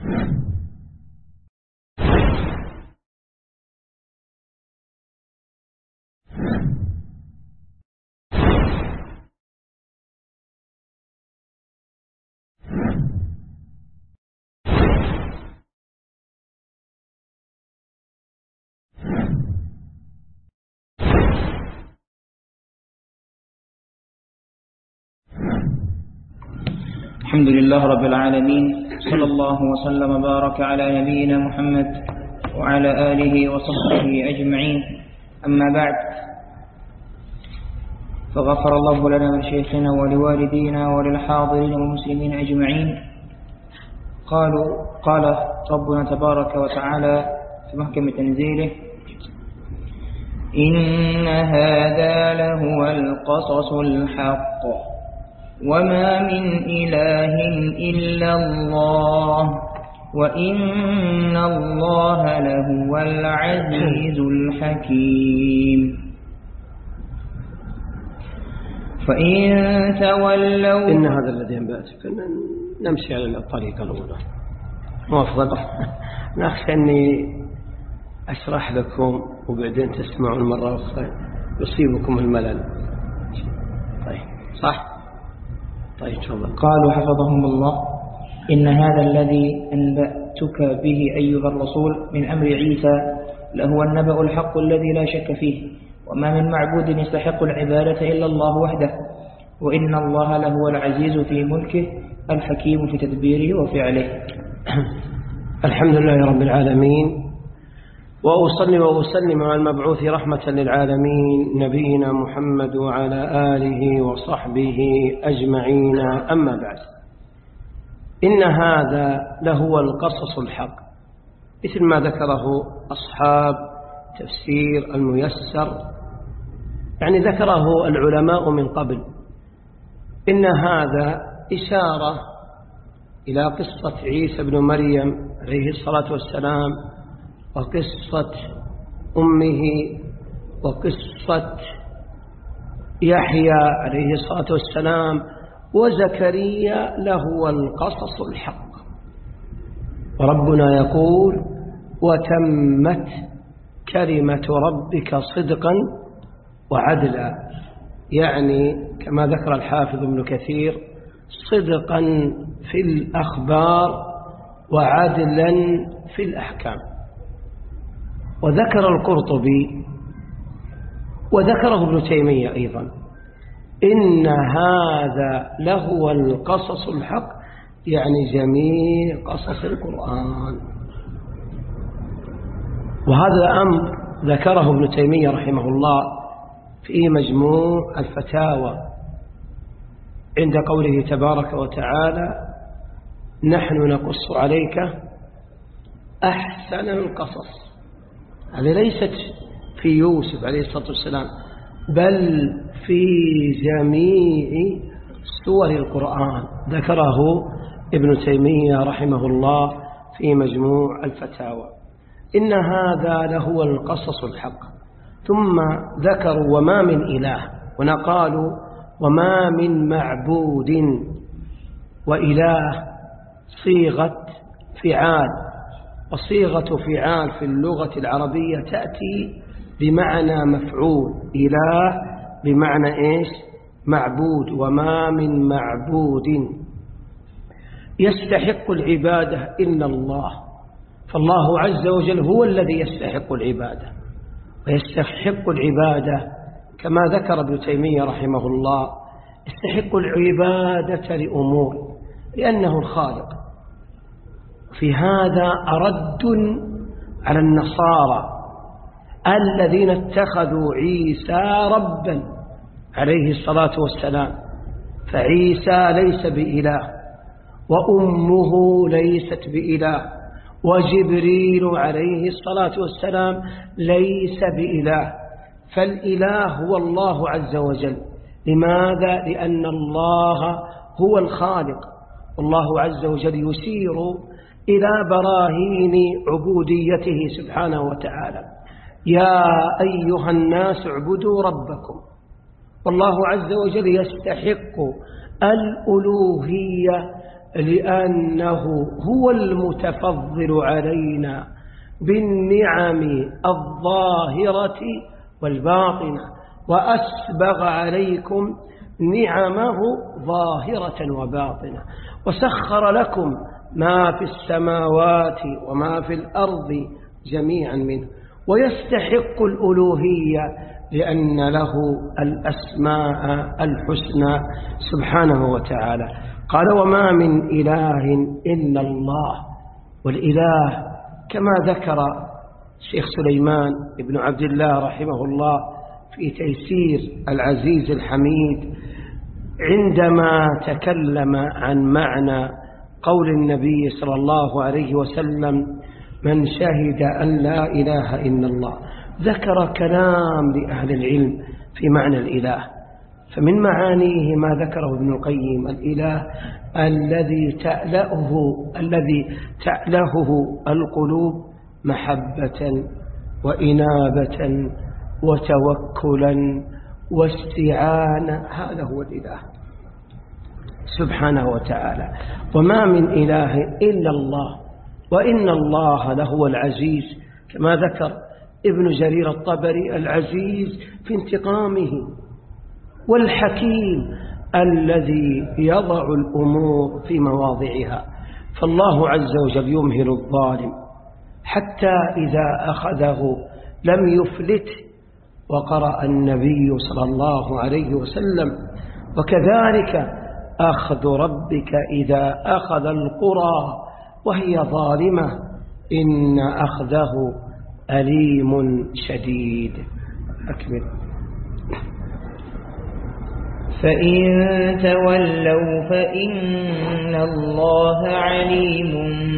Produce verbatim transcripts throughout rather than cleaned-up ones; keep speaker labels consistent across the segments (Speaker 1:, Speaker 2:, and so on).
Speaker 1: الحمد لله رب العالمين، صلى الله وسلم وبارك على نبينا محمد وعلى آله وصحبه أجمعين. أما بعد، فغفر الله لنا ولشيخنا ولوالدينا وللحاضرين والمسلمين أجمعين. قالوا قال ربنا تبارك وتعالى في محكم تنزيله: إن هذا لهو القصص الحق وما من إله إلا الله وإن الله لهو العزيز الحكيم. فإن تولوا
Speaker 2: إن هذا الذي ينبغي نمشي على الطريقة الأولى موافضة. نخشى أني أشرح لكم وبعدين تسمعون مرة أخرى يصيبكم الملل. طيب صح؟ طيب تفضل.
Speaker 1: قالوا حفظهم الله: إن هذا الذي أنبأتك به أيها الرسول من أمر عيسى لهو النبأ الحق الذي لا شك فيه، وما من معبود يستحق العبادة إلا الله وحده، وإن الله لهو العزيز في ملكه الحكيم في تدبيره وفعله.
Speaker 2: الحمد لله رب العالمين، وأصلي وأسلم على المبعوث رحمة للعالمين نبينا محمد وعلى آله وصحبه أجمعين. أما بعد، إن هذا لهو القصص الحق، مثل ما ذكره أصحاب تفسير الميسر، يعني ذكره العلماء من قبل. إن هذا إشارة إلى قصة عيسى بن مريم عليه الصلاة والسلام، وقصة أمه، وقصة يحيى عليه الصلاة والسلام، وزكريا لهو القصص الحق. وربنا يقول: وتمت كلمة ربك صدقا وعدلا، يعني كما ذكر الحافظ ابن كثير: صدقا في الأخبار وعدلا في الأحكام. وذكر القرطبي وذكره ابن تيمية أيضا: إن هذا لهو القصص الحق، يعني جميع قصص القرآن. وهذا أمر ذكره ابن تيمية رحمه الله في مجموع الفتاوى عند قوله تبارك وتعالى: نحن نقص عليك أحسن القصص. هذه ليست في يوسف عليه الصلاة والسلام، بل في جميع سور القرآن، ذكره ابن تيمية رحمه الله في مجموع الفتاوى. إن هذا لهو القصص الحق. ثم ذكروا: وما من إله، ونقالوا: وما من معبود. وإله صيغة فعال، وصيغة فعال في اللغة العربية تأتي بمعنى مفعول، إله بمعنى إيش؟ معبود. وما من معبود يستحق العبادة إلا الله، فالله عز وجل هو الذي يستحق العبادة، ويستحق العبادة كما ذكر ابن تيمية رحمه الله: يستحق العبادة لأمور، لأنه الخالق. في هذا أرد على النصارى الذين اتخذوا عيسى ربا عليه الصلاة والسلام، فعيسى ليس بإله، وأمه ليست بإله، وجبريل عليه الصلاة والسلام ليس بإله، فالإله هو الله عز وجل. لماذا؟ لأن الله هو الخالق، والله عز وجل يشير إلى براهين عبوديته سبحانه وتعالى: يا أيها الناس اعبدوا ربكم. والله عز وجل يستحق الألوهية لأنه هو المتفضل علينا بالنعم الظاهرة والباطنة، وأسبغ عليكم نعمه ظاهرة وباطنة، وسخر لكم ما في السماوات وما في الأرض جميعا منه، ويستحق الألوهية لأن له الأسماء الحسنى سبحانه وتعالى. قال وما من إله إلا الله. والإله كما ذكر الشيخ سليمان بن عبد الله رحمه الله في تيسير العزيز الحميد عندما تكلم عن معنى قول النبي صلى الله عليه وسلم من شهد أن لا إله إلا الله، ذكر كلام لأهل العلم في معنى الإله. فمن معانيه ما ذكره ابن القيم: الإله الذي تألهه الذي تألهه القلوب محبة وإنابة وتوكلا واستعانة، هذا هو الإله سبحانه وتعالى. وما من إله إلا الله، وإن الله لهو العزيز كما ذكر ابن جرير الطبري: العزيز في انتقامه، والحكيم الذي يضع الأمور في مواضعها. فالله عز وجل يمهل الظالم حتى إذا أخذه لم يفلته. وقرأ النبي صلى الله عليه وسلم: وكذلك أخذ ربك إذا أخذ القرى وهي ظالمة إن أخذه أليم شديد. أكمل.
Speaker 1: فإن تولوا فإن الله عليم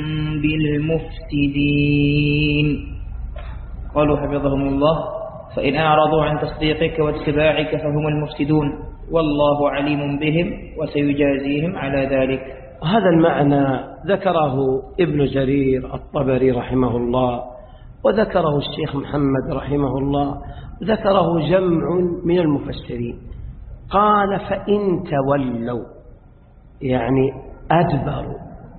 Speaker 1: بالمفسدين. قالوا حفظهم الله: فإن أعرضوا عن تصديقك واتباعك فهم المفسدون والله عليم بهم وسيجازيهم على ذلك.
Speaker 2: هذا المعنى ذكره ابن جرير الطبري رحمه الله، وذكره الشيخ محمد رحمه الله، ذكره جمع من المفسرين. قال: فإن تولوا يعني أدبروا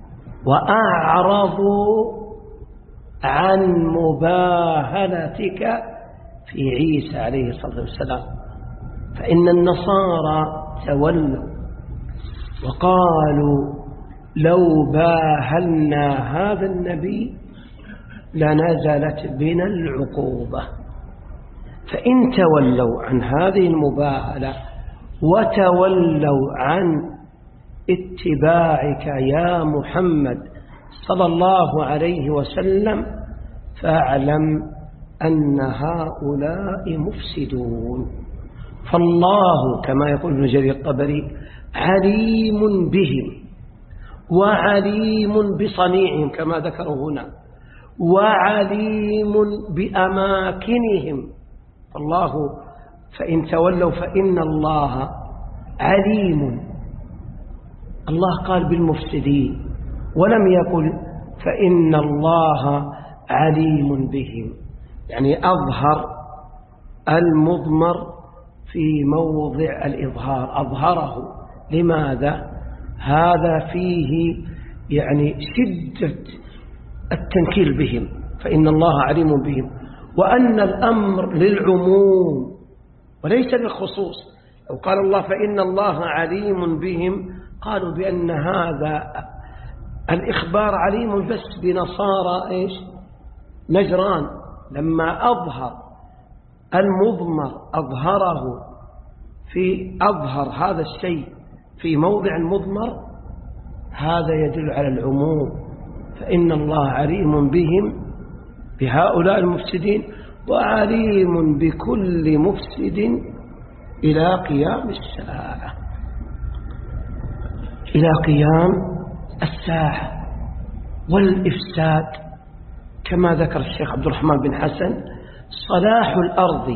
Speaker 2: وأعرضوا عن مباهلتك في عيسى عليه الصلاة والسلام. فإن النصارى تولوا وقالوا: لو باهلنا هذا النبي لنزلت بنا العقوبة. فإن تولوا عن هذه المباهلة وتولوا عن اتباعك يا محمد صلى الله عليه وسلم فاعلم أن هؤلاء مفسدون. فالله كما يقول ابن جرير الطبري عليم بهم وعليم بصنيعهم كما ذكروا هنا، وعليم بأماكنهم. الله فإن تولوا فإن الله عليم. الله قال بالمفسدين ولم يقل فإن الله عليم بهم، يعني أظهر المضمر في موضع الإظهار، أظهره. لماذا؟ هذا فيه يعني شدة التنكيل بهم، فإن الله عليم بهم، وأن الأمر للعموم وليس للخصوص. لو قال الله فإن الله عليم بهم قالوا بأن هذا الإخبار عليم بس بنصارى إيش؟ نجران. لما أظهر المضمر أظهره في أظهر هذا الشيء في موضع المضمر، هذا يدل على العموم. فإن الله عليم بهم بهؤلاء المفسدين وعليم بكل مفسد إلى قيام الساعة، إلى قيام الساعة. والإفساد كما ذكر الشيخ عبد الرحمن بن حسن: صلاح الأرض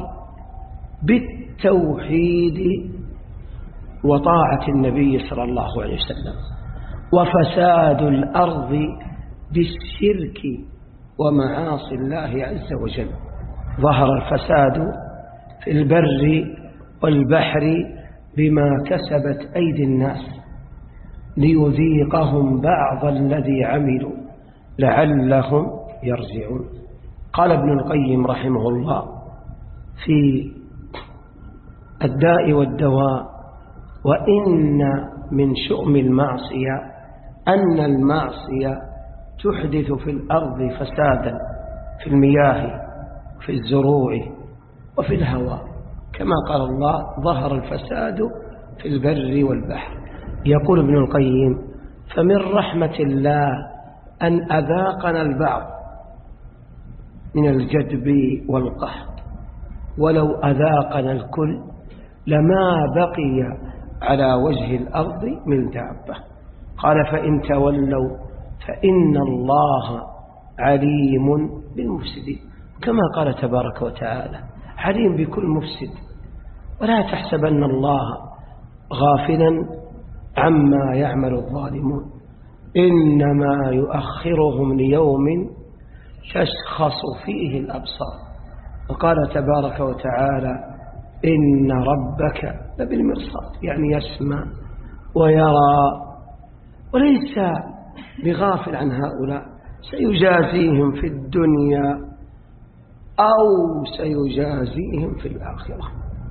Speaker 2: بالتوحيد وطاعة النبي صلى الله عليه وسلم، وفساد الأرض بالشرك ومعاصي الله عز وجل. ظهر الفساد في البر والبحر بما كسبت أيدي الناس، ليذيقهم بعض الذي عملوا لعلهم يرجعون. قال ابن القيم رحمه الله في الداء والدواء: وإن من شؤم المعصية أن المعصية تحدث في الأرض فسادا في المياه في الزروع وفي الهواء، كما قال الله: ظهر الفساد في البر والبحر. يقول ابن القيم: فمن رحمة الله أن أذاقنا البعض من الجدب والقحط، ولو أذاقنا الكل لما بقي على وجه الأرض من دابة. قال: فإن تولوا فإن الله عليم بالمفسدين، كما قال تبارك وتعالى: عليم بكل مفسد. ولا تحسبن الله غافلا عما يعمل الظالمون، إنما يؤخرهم ليوم تشخص فيه الأبصار. وقال تبارك وتعالى: إن ربك لبالمرصاد، يعني يسمع ويرى، وليس بغافل عن هؤلاء، سيجازيهم في الدنيا أو سيجازيهم في الآخرة.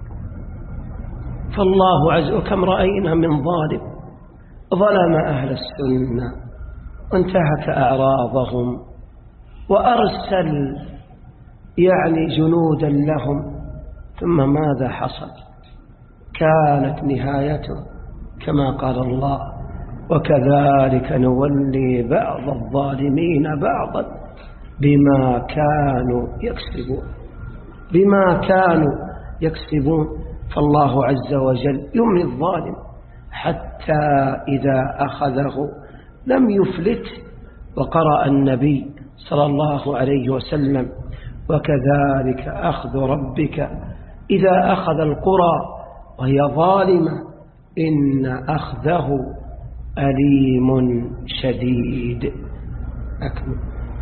Speaker 2: فالله عز وجل كم رأينا من ظالم ظلم أهل السنة وانتهك أعراضهم وأرسل يعني جنودا لهم، ثم ماذا حصل؟ كانت نهايته كما قال الله: وكذلك نولي بعض الظالمين بعضا بما كانوا يكسبون بما كانوا يكسبون. فالله عز وجل يملي الظالم حتى إذا أخذه لم يفلت. وقرأ النبي صلى الله عليه وسلم: وكذلك أخذ ربك إذا أخذ القرى وهي ظالمة إن أخذه أليم شديد. أكمل.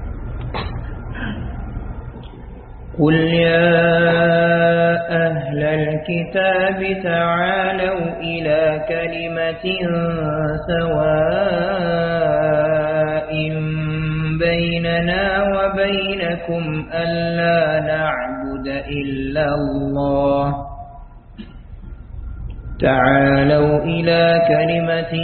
Speaker 1: قل يا أهل الكتاب تعالوا إلى كلمة سواء بيننا وبينكم ألا نعبد إلا الله تعالوا إلى كلمة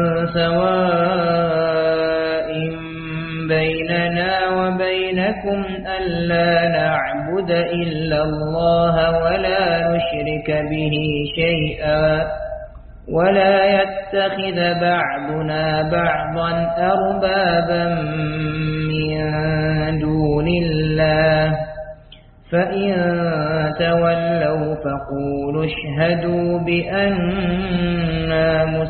Speaker 1: سواء بيننا وبينكم ألا نعبد إلا الله ولا نشرك به شيئا ولا يتخذ بعضنا بعضا أربابا من دون الله فإن تولوا فقولوا اشهدوا بأننا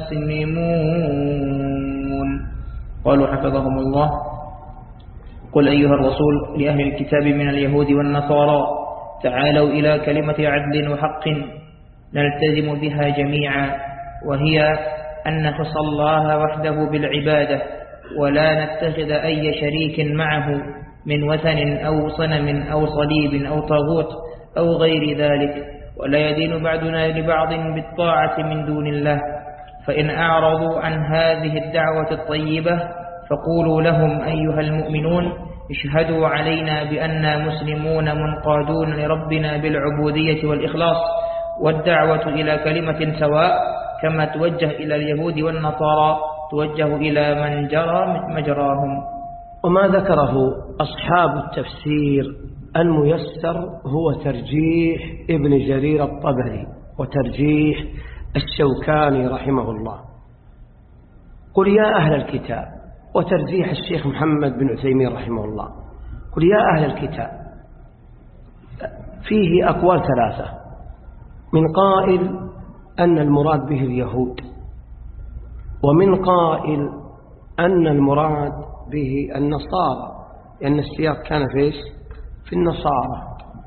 Speaker 1: مسلمون. قالوا حفظهم الله: قل أيها الرسول لأهل الكتاب من اليهود والنصارى تعالوا إلى كلمة عدل وحق نلتزم بها جميعا، وهي أن نخص الله وحده بالعبادة ولا نتخذ أي شريك معه من وثن أو صنم أو صليب أو طاغوت أو غير ذلك، ولا يدين بعضنا لبعض بالطاعة من دون الله. فإن أعرضوا عن هذه الدعوة الطيبة فقولوا لهم أيها المؤمنون اشهدوا علينا بأننا مسلمون منقادون لربنا بالعبودية والإخلاص والدعوة إلى كلمة سواء كما توجه إلى اليهود والنصارى توجه إلى من جرى مجراهم.
Speaker 2: وما ذكره أصحاب التفسير الميسر هو ترجيح ابن جرير الطبري وترجيح الشوكاني رحمه الله. قل يا أهل الكتاب، وترجيح الشيخ محمد بن عثيمين رحمه الله. قل يا أهل الكتاب فيه أقوال ثلاثة: من قائل أن المراد به اليهود، ومن قائل أن المراد به النصارى لأن السياق كان فيش في النصارى.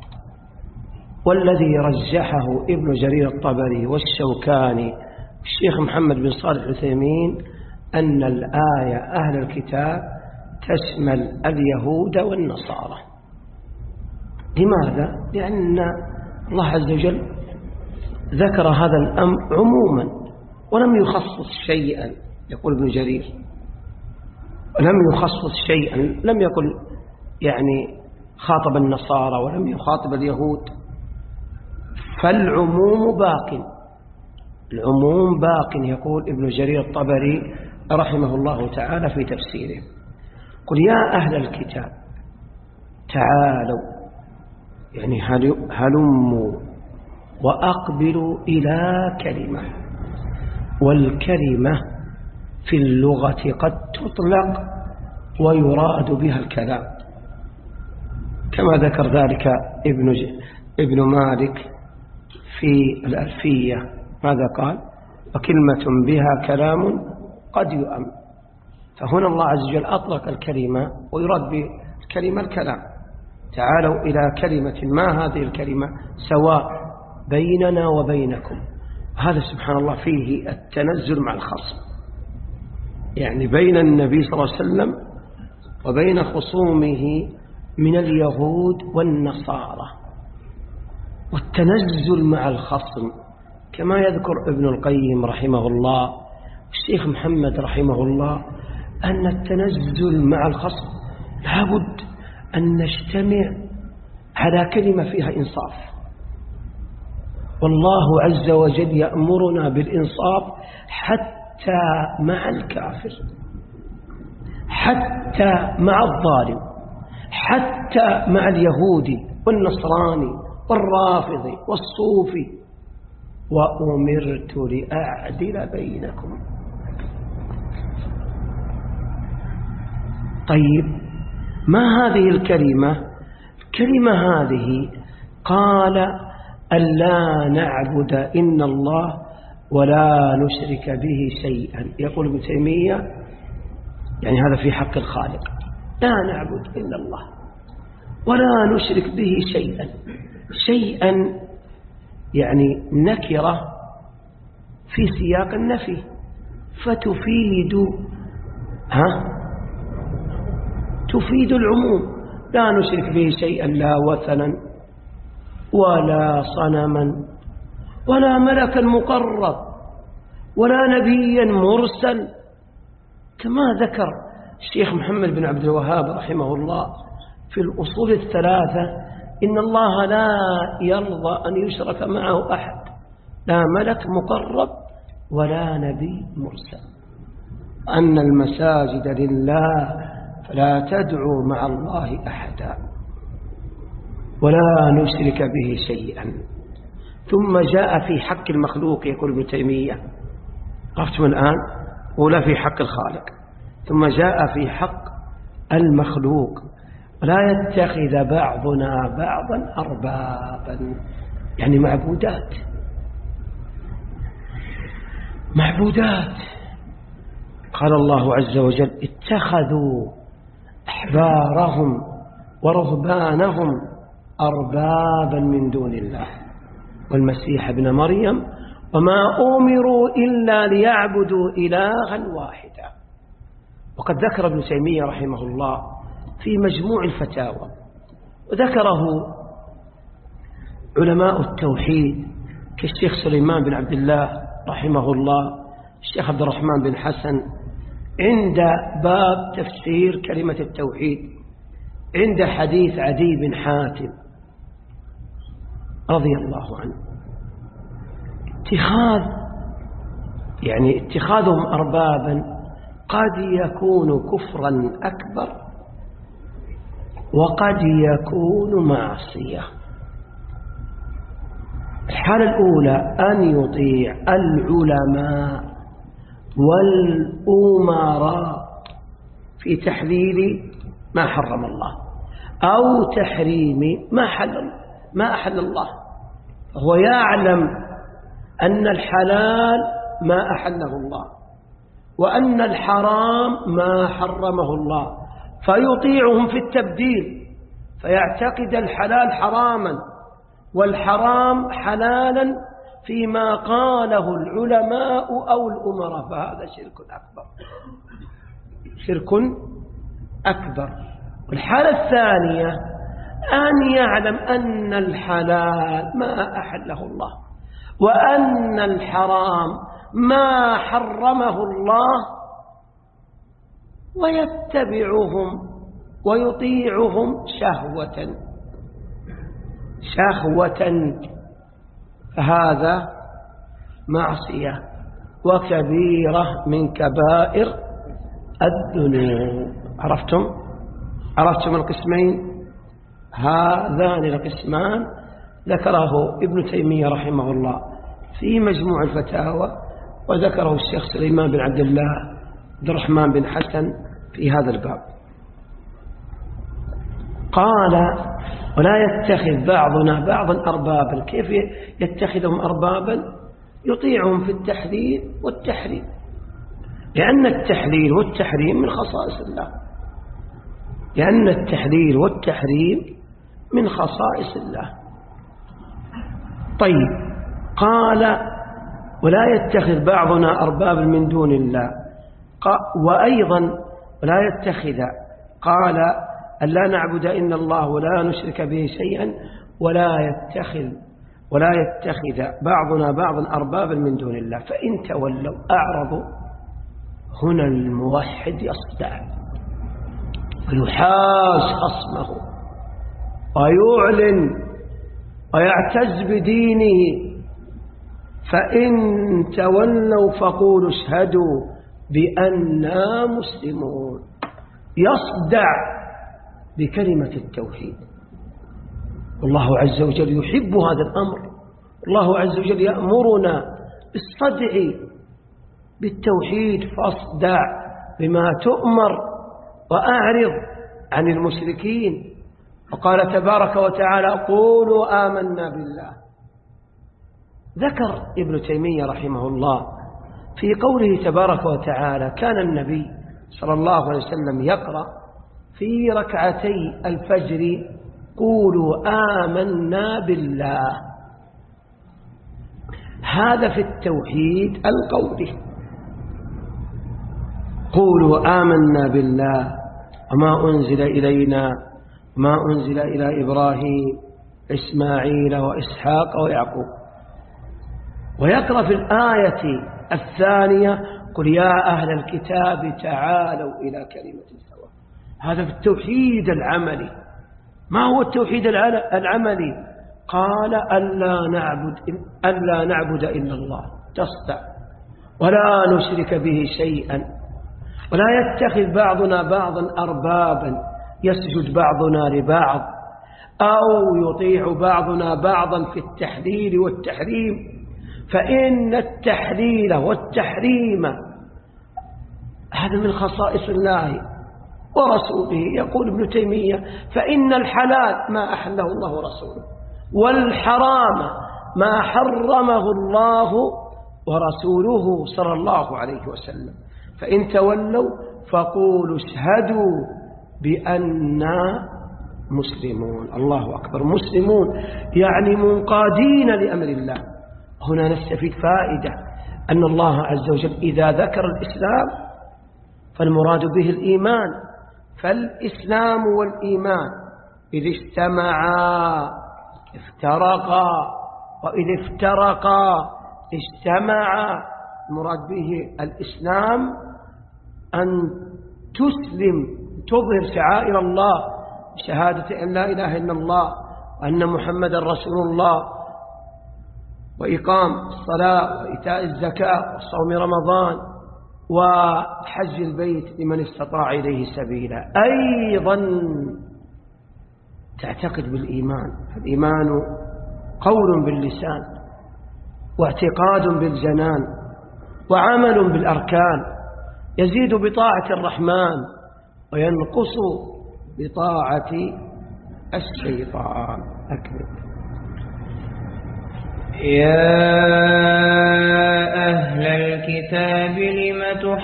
Speaker 2: والذي رجحه ابن جرير الطبري والشوكاني الشيخ محمد بن صالح العثيمين أن الآية أهل الكتاب تشمل اليهود والنصارى. لماذا؟ لأن الله عز وجل ذكر هذا الأمر عموما ولم يخصص شيئا يقول ابن جرير، لم يخصص شيئا، لم يقل يعني خاطب النصارى ولم يخاطب اليهود، فالعموم باق، العموم باق. يقول ابن جرير الطبري رحمه الله تعالى في تفسيره: قل يا أهل الكتاب تعالوا، يعني هلموا وأقبلوا إلى كلمة. والكلمة في اللغة قد تطلق ويراد بها الكلام، كما ذكر ذلك ابن ابن مالك في الألفية، ماذا قال؟ وكلمة بها كلام قد يؤم. فهنا الله عز وجل أطلق الكلمة ويراد بالكلمة الكلام. تعالوا إلى كلمة، ما هذه الكلمة؟ سواء بيننا وبينكم. هذا سبحان الله فيه التنزل مع الخصم، يعني بين النبي صلى الله عليه وسلم وبين خصومه من اليهود والنصارى، والتنزل مع الخصم، كما يذكر ابن القيم رحمه الله والشيخ محمد رحمه الله أن التنزل مع الخصم لابد أن نجتمع على كلمة فيها إنصاف. والله عز وجل يأمرنا بالإنصاف حتى مع الكافر، حتى مع الظالم، حتى مع اليهودي والنصراني والرافضي والصوفي. وأمرت لأعدل بينكم. طيب، ما هذه الكلمة؟ الكلمة هذه قال ألا نعبد إن الله ولا نشرك به شيئا. يقول ابن تيمية يعني هذا في حق الخالق، لا نعبد إلا الله ولا نشرك به شيئا. شيئا يعني نكرة في سياق النفي، فتفيد ها تفيد العموم. لا نشرك به شيئا، لا وثنا ولا صنما ولا ملكا مقرب ولا نبيا مرسل، كما ذكر الشيخ محمد بن عبد الوهاب رحمه الله في الأصول الثلاثة: إن الله لا يرضى أن يشرك معه أحد، لا ملك مقرب ولا نبي مرسل، أن المساجد لله فلا تدعوا مع الله أحدا ولا نشرك به شيئا. ثم جاء في حق المخلوق، يقول ابن تيمية، عرفتم الآن؟ ولا في حق الخالق، ثم جاء في حق المخلوق: لا يتخذ بعضنا بعضا أربابا، يعني معبودات معبودات. قال الله عز وجل: اتخذوا أحبارهم ورهبانهم أربابا من دون الله والمسيح ابن مريم وما أمروا إلا ليعبدوا إلها واحدا. وقد ذكر ابن تيمية رحمه الله في مجموع الفتاوى، وذكره علماء التوحيد كالشيخ سليمان بن عبد الله رحمه الله، الشيخ عبد الرحمن بن حسن، عند باب تفسير كلمة التوحيد، عند حديث عدي بن حاتم رضي الله عنه. اتخاذ يعني اتخاذهم أربابا قد يكون كفرا أكبر وقد يكون معصية. الحالة الأولى أن يطيع العلماء والأمراء في تحليل ما حرم الله أو تحريم ما حل ما أحل الله، هو يعلم أن الحلال ما أحله الله وأن الحرام ما حرمه الله، فيطيعهم في التبديل، فيعتقد الحلال حراما والحرام حلالا فيما قاله العلماء أو الأمراء، فهذا شرك أكبر شرك أكبر. والحالة الثانية أن يعلم أن الحلال ما أحله الله وأن الحرام ما حرمه الله، ويتبعهم ويطيعهم شهوة شهوة فهذا معصية وكبيرة من كبائر الذنوب. عرفتم؟ عرفتم القسمين؟ هذان القسمان ذكره ابن تيمية رحمه الله في مجموع الفتاوى، وذكره الشيخ سليمان بن عبد الله عبد الرحمن بن حسن في هذا الباب. قال: ولا يتخذ بعضنا بعضا أربابا. كيف يتخذهم أربابا؟ يطيعهم في التحليل والتحريم، لأن التحليل والتحريم من خصائص الله، لأن التحليل والتحريم من خصائص الله. طيب، قال: ولا يتخذ بعضنا أربابا من دون الله. وأيضا ولا يتخذ، قال: أن لا نعبد إلا الله ولا نشرك به شيئا، ولا يتخذ ولا يتخذ بعضنا بعضا أربابا من دون الله. فإن تولوا أعرضوا، هنا الموحد يصدع ويحاز خصمه ويعلن ويعتز بدينه. فإن تولوا فقولوا اشهدوا بأننا مسلمون. يصدع بكلمة التوحيد، والله عز وجل يحب هذا الأمر. الله عز وجل يأمرنا بالصدع بالتوحيد، فاصدع بما تؤمر وأعرض عن المشركين. وقال تبارك وتعالى: قولوا آمنا بالله. ذكر ابن تيمية رحمه الله في قوله تبارك وتعالى: كان النبي صلى الله عليه وسلم يقرأ في ركعتي الفجر: قولوا آمنا بالله. هذا في التوحيد القولي: قولوا آمنا بالله وما أنزل إلينا ما أنزل إلى إبراهيم إسماعيل وإسحاق ويعقوب. ويقرأ في الآية الثانية: قل يا أهل الكتاب تعالوا إلى كلمة سواء. هذا في التوحيد العملي. ما هو التوحيد العملي؟ قال: ألا نعبد ألا نعبد إلا الله، تصدع، ولا نشرك به شيئا، ولا يتخذ بعضنا بعضا أربابا، يسجد بعضنا لبعض، أو يطيع بعضنا بعضا في التحليل والتحريم. فإن التحليل والتحريم هذا من خصائص الله ورسوله. يقول ابن تيمية: فإن الحلال ما أحله الله ورسوله، والحرام ما حرمه الله ورسوله صلى الله عليه وسلم. فإن تولوا فقولوا اشهدوا بأننا مسلمون. الله أكبر. مسلمون يعني منقادين لأمر الله. هنا نستفيد فائدة أن الله عز وجل إذا ذكر الإسلام فالمراد به الإيمان. فالإسلام والإيمان إذا اجتمعا افترقا، وإذا افترقا اجتمعا. المراد به الإسلام أن تسلم، تظهر شعائر الله بشهادة أن لا إله إلا الله وأن محمد رسول الله، وإقام الصلاة وإيتاء الزكاة وصوم رمضان وحج البيت لمن استطاع إليه سبيلا. أيضا تعتقد بالإيمان. الإيمان قول باللسان، واعتقاد بالجنان، وعمل بالأركان. يزيد بطاعة الرحمن وينقص بطاعة الشيطان. أكمل.
Speaker 1: يا أهل الكتاب لم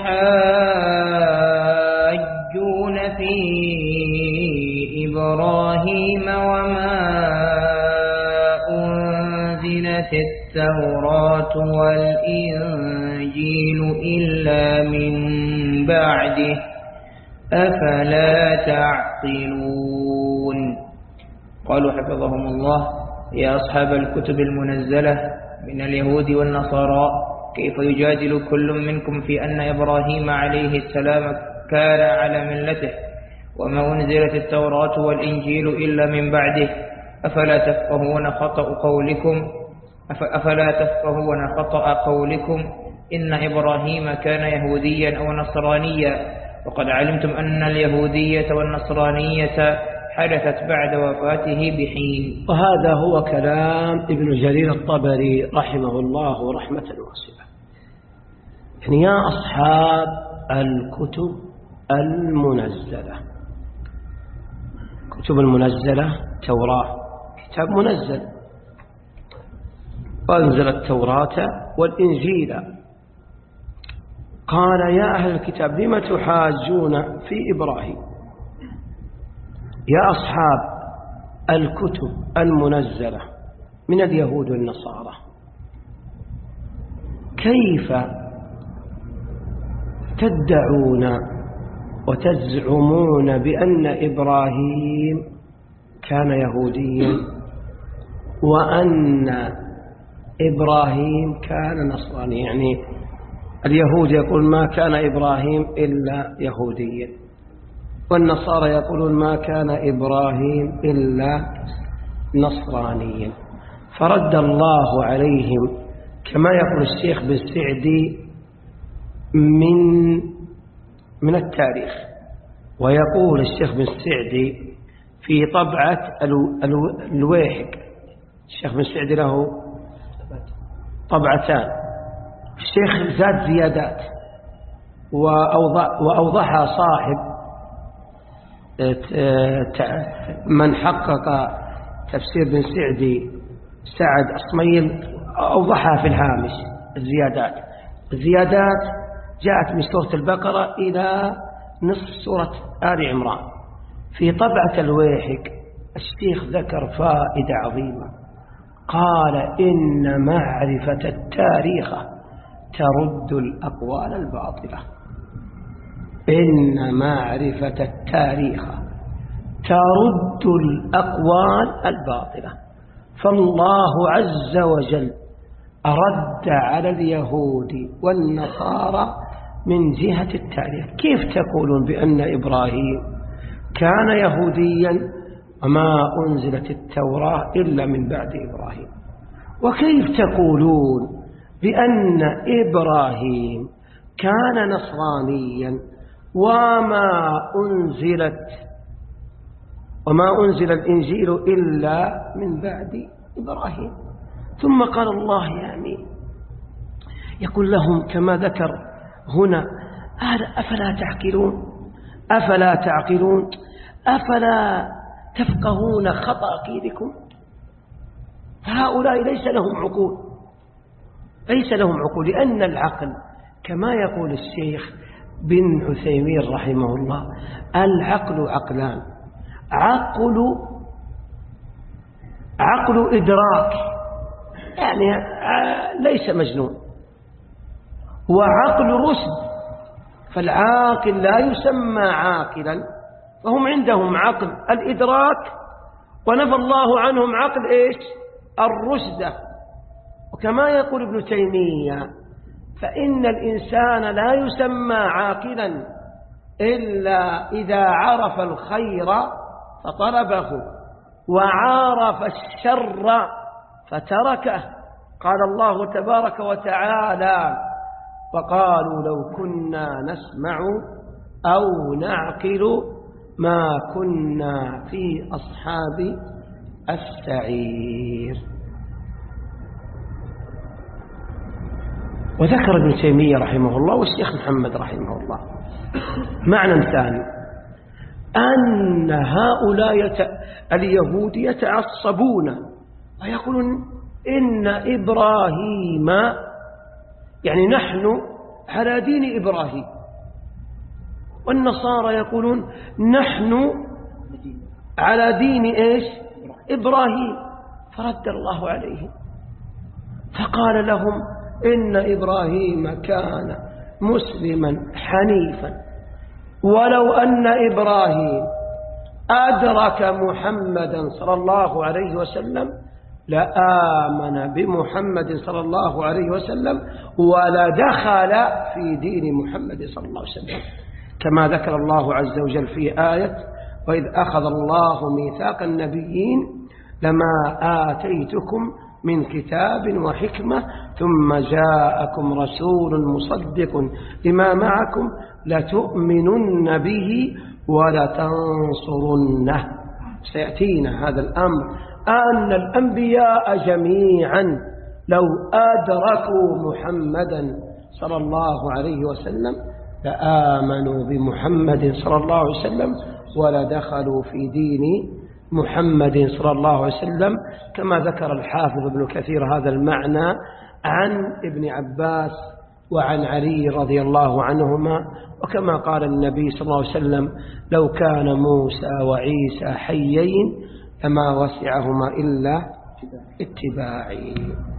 Speaker 1: تحاجون في إبراهيم وما أنزلت التوراة والإنجيل إلا من بعده أفلا تعقلون. قالوا حفظهم الله: يا أصحاب الكتب المنزلة من اليهود والنصارى، كيف يجادل كل منكم في أن إبراهيم عليه السلام كان على ملته، وما أنزلت التوراة والإنجيل إلا من بعده، أفلا تفقهون خطأ قولكم أفلا تفقهون خطأ قولكم إن إبراهيم كان يهوديا أو نصرانيا، وقد علمتم أن اليهودية والنصرانية حدثت بعد وفاته بحين.
Speaker 2: وهذا هو كلام ابن جرير الطبري رحمه الله رحمة واسعة. يعني يا أصحاب الكتب المنزلة، كتب المنزلة توراة كتاب منزل، وأنزل التوراة والإنجيل. قال يا أهل الكتاب لم تحاجون في إبراهيم؟ يا أصحاب الكتب المنزلة من اليهود والنصارى، كيف تدعون وتزعمون بأن إبراهيم كان يهوديا وأن إبراهيم كان نصرانيا؟ يعني اليهود يقول ما كان إبراهيم إلا يهوديا، والنصارى يقولون ما كان إبراهيم إلا نصرانيا. فرد الله عليهم كما يقول الشيخ بالسعدي من من التاريخ. ويقول الشيخ بالسعدي في طبعة الويحق، الشيخ بالسعدي له طبعتان، الشيخ زاد زيادات وأوضحها صاحب من حقق تفسير بن سعدي سعد أصميل، أوضحها في الهامش الزيادات. الزيادات جاءت من سورة البقرة إلى نصف سورة آل عمران. في طبعة الويحق الشيخ ذكر فائدة عظيمة، قال إن معرفة التاريخ ترد الأقوال الباطلة. إن معرفة التاريخ ترد الأقوال الباطلة. فالله عز وجل رد على اليهود والنصارى من جهة التاريخ. كيف تقولون بأن إبراهيم كان يهوديا وما أنزلت التوراة إلا من بعد إبراهيم؟ وكيف تقولون بأن إبراهيم كان نصرانيا وما أنزلت وما أنزل الإنجيل إلا من بعد إبراهيم؟ ثم قال الله يعني يقول لهم كما ذكر هنا أفلا تعقلون أفلا تعقلون أفلا تفقهون خطأ قيلكم؟ هؤلاء ليس لهم عقول، ليس لهم عقول، لأن العقل كما يقول الشيخ بن عثيمين رحمه الله العقل عقلان، عقل عقل إدراك يعني ليس مجنون، وعقل رشد. فالعاقل لا يسمى عاقلا، فهم عندهم عقل الإدراك ونفى الله عنهم عقل إيش؟ الرشد. وكما يقول ابن تيمية فإن الإنسان لا يسمى عاقلا إلا إذا عرف الخير فطلبه وعرف الشر فتركه. قال الله تبارك وتعالى وقالوا لو كنا نسمع أو نعقل ما كنا في أصحاب السعير. وذكر ابن تيمية رحمه الله والشيخ محمد رحمه الله معنى ثاني، أن هؤلاء يت... اليهود يتعصبون ويقولون إن إبراهيم يعني نحن على دين إبراهيم، والنصارى يقولون نحن على دين إيش؟ إبراهيم. فرد الله عليهم فقال لهم إن إبراهيم كان مسلما حنيفا، ولو أن إبراهيم أدرك محمدا صلى الله عليه وسلم لآمن بمحمد صلى الله عليه وسلم ولدخل في دين محمد صلى الله عليه وسلم. كما ذكر الله عز وجل في آية وإذ أخذ الله ميثاق النبيين لما آتيتكم من كتاب وحكمة ثم جاءكم رسول مصدق لما معكم لتؤمنن به ولتنصرنه. سيأتينا هذا الأمر أن الأنبياء جميعا لو أدركوا محمدا صلى الله عليه وسلم لآمنوا بمحمد صلى الله عليه وسلم ولدخلوا في دين محمد صلى الله عليه وسلم، كما ذكر الحافظ ابن كثير هذا المعنى عن ابن عباس وعن علي رضي الله عنهما، وكما قال النبي صلى الله عليه وسلم لو كان موسى وعيسى حيين لما وسعهما إلا اتباعي.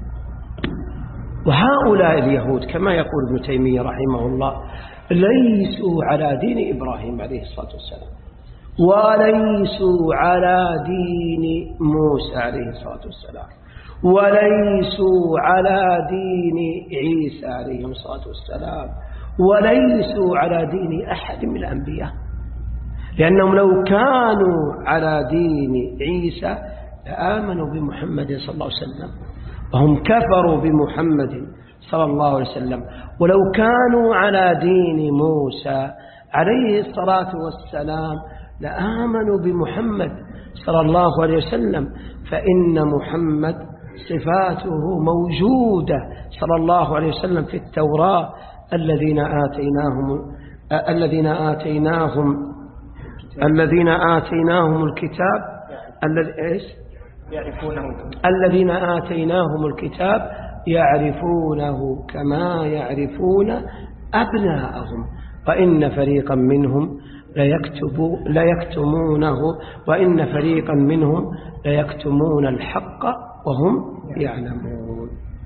Speaker 2: وهؤلاء اليهود كما يقول ابن تيمية رحمه الله ليسوا على دين إبراهيم عليه الصلاة والسلام وليسوا على دين موسى عليه الصلاة والسلام وليسوا على دين عيسى عليه الصلاة والسلام وليسوا على دين أحد من الأنبياء، لأنهم لو كانوا على دين عيسى لآمنوا بمحمد صلى الله عليه وسلم، وهم كفروا بمحمد صلى الله عليه وسلم. ولو كانوا على دين موسى عليه الصلاة والسلام لآمنوا بمحمد صلى الله عليه وسلم، فإن محمد صفاته موجودة صلى الله عليه وسلم في التوراة الذين آتيناهم الذين آتيناهم الذين آتيناهم الكتاب الذي إيش
Speaker 1: يعرفونه
Speaker 2: الذين آتيناهم الكتاب يعرفونه كما يعرفون أبناءهم وإن فريقا منهم لا يكتمونه وإن فريقا منهم لا يكتمون الحق وهم يعلمون.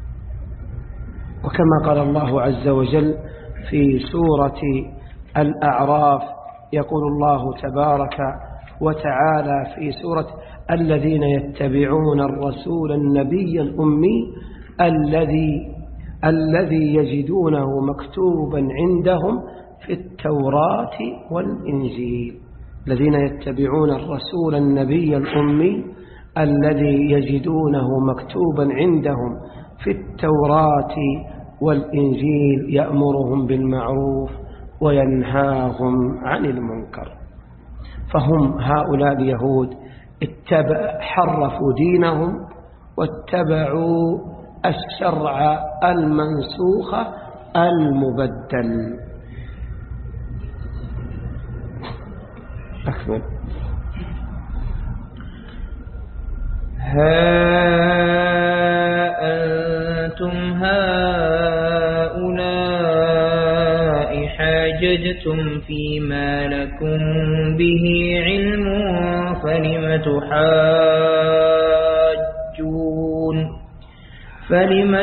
Speaker 2: وكما قال الله عز وجل في سورة الأعراف يقول الله تبارك وتعالى في سورة الذين يتبعون الرسول النبي الأمي الذي الذي يجدونه مكتوبا عندهم في التوراة والإنجيل. الذين يتبعون الرسول النبي الأمي الذي يجدونه مكتوبا عندهم في التوراة والإنجيل يأمرهم بالمعروف وينهاهم عن المنكر. فهم هؤلاء اليهود اتبع حرفوا دينهم واتبعوا الشرع المنسوخ المبدل. أكمل.
Speaker 1: ها أنتم هؤلاء حاججتم فيما لكم به علم فلم تحاجون فلم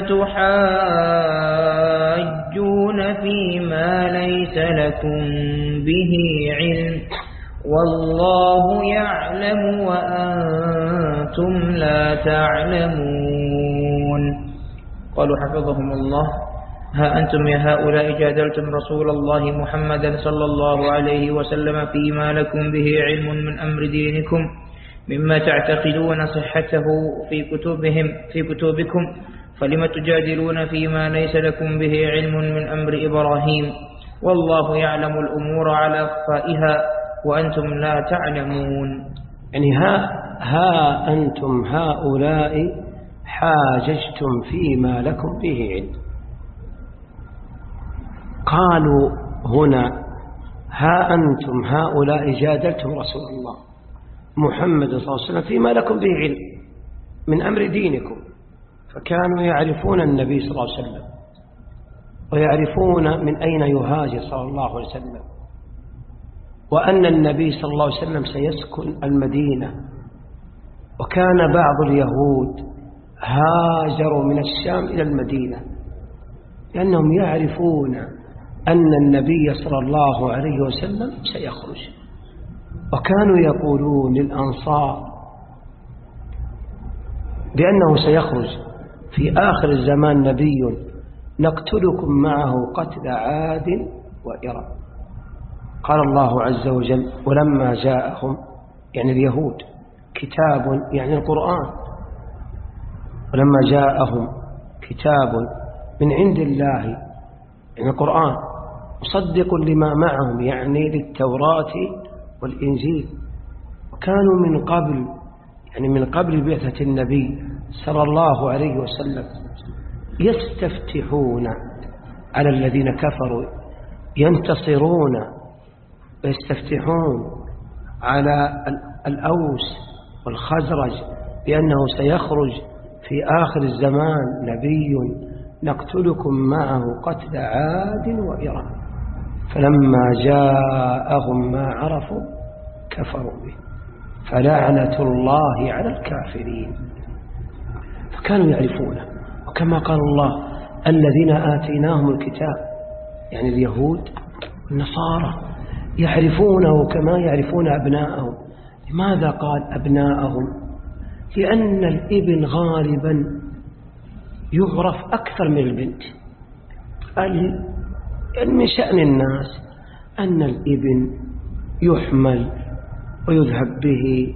Speaker 1: تحاجون فيما ليس لكم به علم والله يعلم وأنتم لا تعلمون. قالوا حفظهم الله: ها أنتم يا هؤلاء جادلتم رسول الله محمدا صلى الله عليه وسلم فيما لكم به علم من أمر دينكم مما تعتقدون صحته في كتبهم في كتبكم فلم تجادلون فيما ليس لكم به علم من أمر إبراهيم والله يعلم الأمور على أخفائها وأنتم لا تعلمون.
Speaker 2: يعني ها, ها أنتم هؤلاء حاججتم فيما لكم به علم. قالوا هنا ها أنتم هؤلاء جادلتم رسول الله محمد صلى الله عليه وسلم فيما لكم به علم من أمر دينكم، فكانوا يعرفون النبي صلى الله عليه وسلم ويعرفون من أين يهاجر صلى الله عليه وسلم، وأن النبي صلى الله عليه وسلم سيسكن المدينة. وكان بعض اليهود هاجروا من الشام إلى المدينة لأنهم يعرفون أن النبي صلى الله عليه وسلم سيخرج، وكانوا يقولون للأنصار بأنه سيخرج في آخر الزمان نبي نقتلكم معه قتل عاد وإرم. قال الله عز وجل ولما جاءهم يعني اليهود كتاب يعني القرآن، ولما جاءهم كتاب من عند الله يعني القرآن مصدق لما معهم يعني للتوراة والإنجيل، وكانوا من قبل يعني من قبل بعثة النبي صلى الله عليه وسلم يستفتحون على الذين كفروا، ينتصرون ويستفتحون على الأوس والخزرج بأنه سيخرج في آخر الزمان نبي نقتلكم معه قتل عاد وإرم، فلما جاءهم ما عرفوا كفروا به فلعنة الله على الكافرين. فكانوا يعرفونه، وكما قال الله الذين آتيناهم الكتاب يعني اليهود والنصارى يعرفونه كما يعرفون أبناءهم. لماذا قال أبناءهم؟ لأن الابن غالبا يعرف أكثر من البنت. من شأن الناس أن الابن يحمل ويذهب به،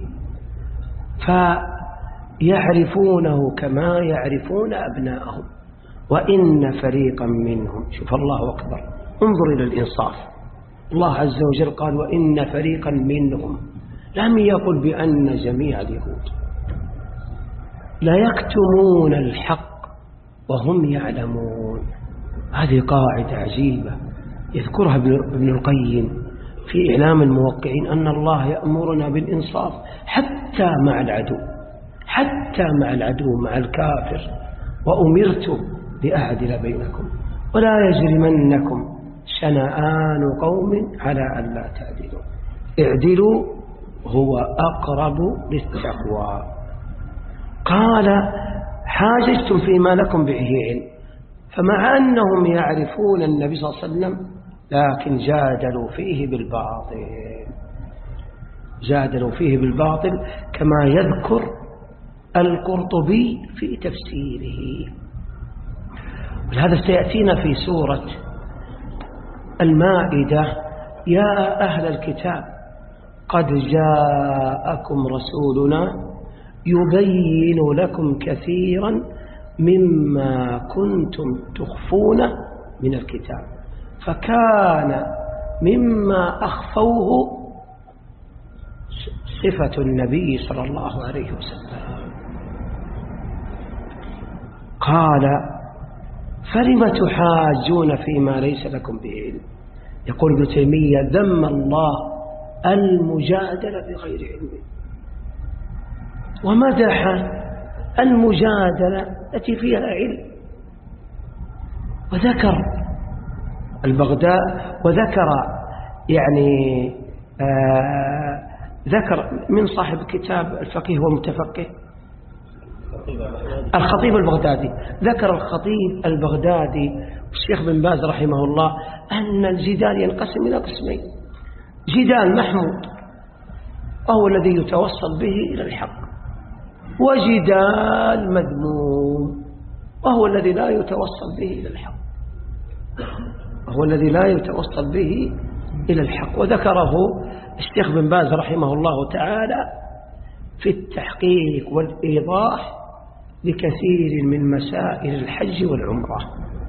Speaker 2: فيعرفونه كما يعرفون أبناءهم. وإن فريقا منهم، شوف الله أكبر، انظر إلى الإنصاف. الله عز وجل قال وإن فريقا منهم، لم يقل بأن جميع اليهود، لا يكتمون الحق وهم يعلمون. هذه قاعدة عجيبة يذكرها ابن القيم في إعلام الموقعين، أن الله يأمرنا بالإنصاف حتى مع العدو، حتى مع العدو مع الكافر. وأمرت لأعدل بينكم ولا يجرمنكم شنآن قوم على أن لا تعدلوا اعدلوا هو أقرب للتقوى. قال حاججتم فيما لكم به علم، فمع أنهم يعرفون النبي صلى الله عليه وسلم لكن جادلوا فيه بالباطل، جادلوا فيه بالباطل كما يذكر القرطبي في تفسيره. ولهذا سيأتينا في سورة المائدة يا أهل الكتاب قد جاءكم رسولنا يبين لكم كثيرا مما كنتم تخفون من الكتاب، فكان مما أخفوه صفة النبي صلى الله عليه وسلم. قال فلم تحاجون فيما ليس لكم به علم. يقول ابن تيمية ذم الله المجادلة بغير علم، ومدح المجادلة التي فيها علم. وذكر البغداد وذكر يعني آه ذكر من صاحب كتاب الفقيه والمتفقه الخطيب البغدادي، ذكر الخطيب البغدادي والشيخ بن باز رحمه الله أن الجدال ينقسم إلى قسمين: جدال محمود وهو الذي يتوصل به إلى الحق، وجدال مذموم وهو الذي لا يتوصل به إلى الحق، وهو الذي لا يتوصل به إلى الحق. وذكره الشيخ بن باز رحمه الله تعالى في التحقيق والإيضاح لكثير من مسائل الحج والعمرة.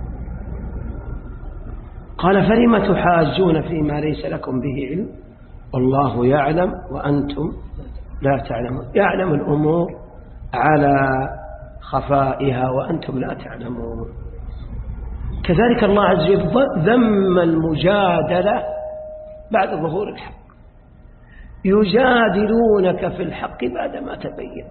Speaker 2: قال فلم تحاجون فيما ليس لكم به علم والله يعلم وأنتم لا تعلمون. يعلم الأمور على خفائها وأنتم لا تعلمون. كذلك الله عز وجل ذم المجادلة بعد ظهور الحق، يجادلونك في الحق بعدما تبين.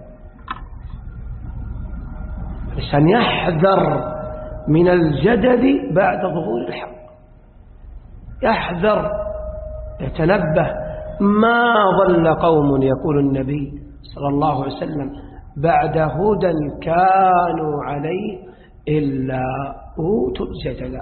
Speaker 2: الإنسان يحذر من الجدل بعد ظهور الحق، يحذر يتنبه. ما ضل قوم يقول النبي صلى الله عليه وسلم بعد هدى كانوا عليه إلا أوتوا الجدل.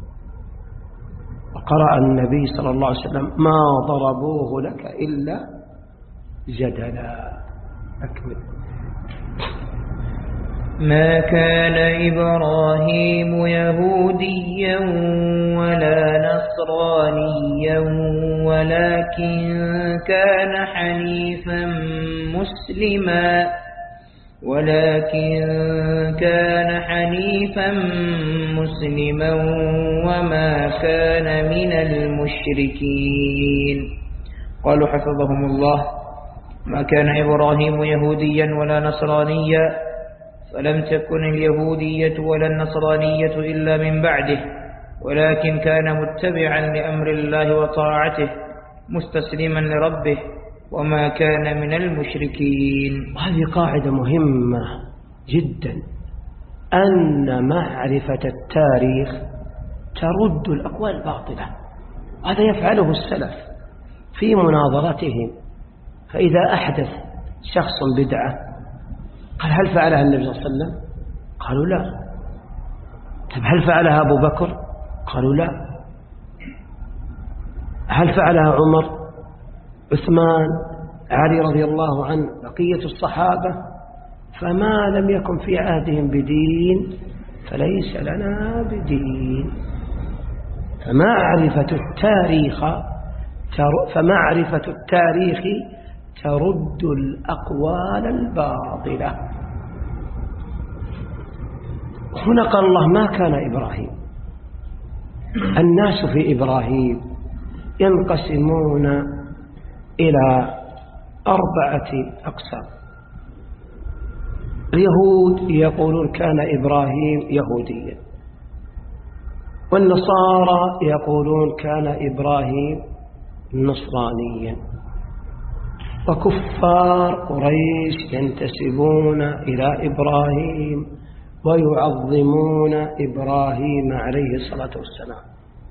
Speaker 2: وقرأ النبي صلى الله عليه وسلم ما ضربوه لك إلا جدلا. أكمل.
Speaker 1: ما كان إبراهيم يهوديا ولا نصرانيا ولكن كان حنيفا مسلما ولكن كان حنيفا مسلما وما كان من المشركين. قالوا حفظهم الله: ما كان إبراهيم يهوديا ولا نصرانيا، فلم تكن اليهودية ولا النصرانية إلا من بعده، ولكن كان متبعا لأمر الله وطاعته مستسلما لربه وما كان من المشركين.
Speaker 2: هذه قاعدة مهمة جدا، أن معرفة التاريخ ترد الأقوال الباطلة. هذا يفعله السلف في مناظرتهم، فإذا أحدث شخص بدعة قال: هل فعلها النبي صلى الله عليه وسلم؟ قالوا لا. طيب هل فعلها أبو بكر؟ قالوا لا. هل فعلها عمر، عثمان، علي رضي الله عنه، بقية الصحابة؟ فما لم يكن في عهدهم بدين فليس لنا بدين. فمعرفة التاريخ فمعرفة التاريخ ترد الأقوال الباطلة. هنا قال الله: ما كان إبراهيم. الناس في إبراهيم ينقسمون إلى أربعة أقسام. اليهود يقولون كان إبراهيم يهوديا، والنصارى يقولون كان إبراهيم نصرانيا، وكفار قريش ينتسبون إلى إبراهيم ويعظمون إبراهيم عليه الصلاة والسلام.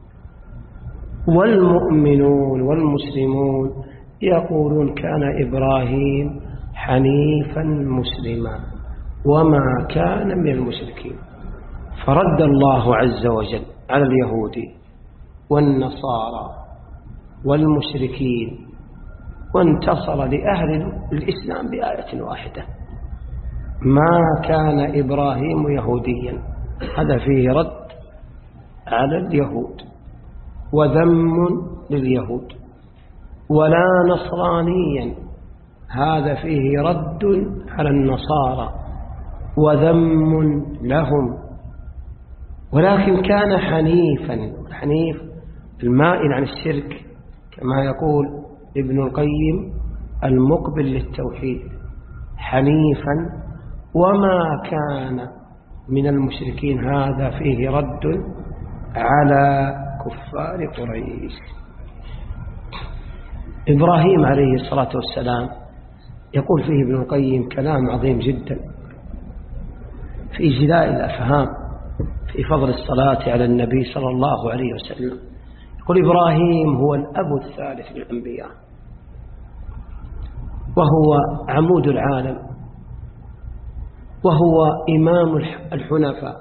Speaker 2: والمؤمنون والمسلمون يقولون كان إبراهيم حنيفا مسلما وما كان من المشركين. فرد الله عز وجل على اليهود والنصارى والمشركين وانتصر لأهل الإسلام بآية واحدة: ما كان إبراهيم يهوديا. هذا فيه رد على اليهود وذم لليهود. ولا نصرانيا، هذا فيه رد على النصارى وذم لهم. ولكن كان حنيفا. الحنيف المائل عن الشرك، كما يقول ابن القيم: المقبل للتوحيد، حنيفا وما كان من المشركين. هذا فيه رد على كفار قريش. إبراهيم عليه الصلاة والسلام يقول فيه ابن القيم كلام عظيم جدا في جلاء الأفهام في فضل الصلاة على النبي صلى الله عليه وسلم. يقول: إبراهيم هو الأب الثالث للأنبياء، وهو عمود العالم، وهو إمام الحنفاء،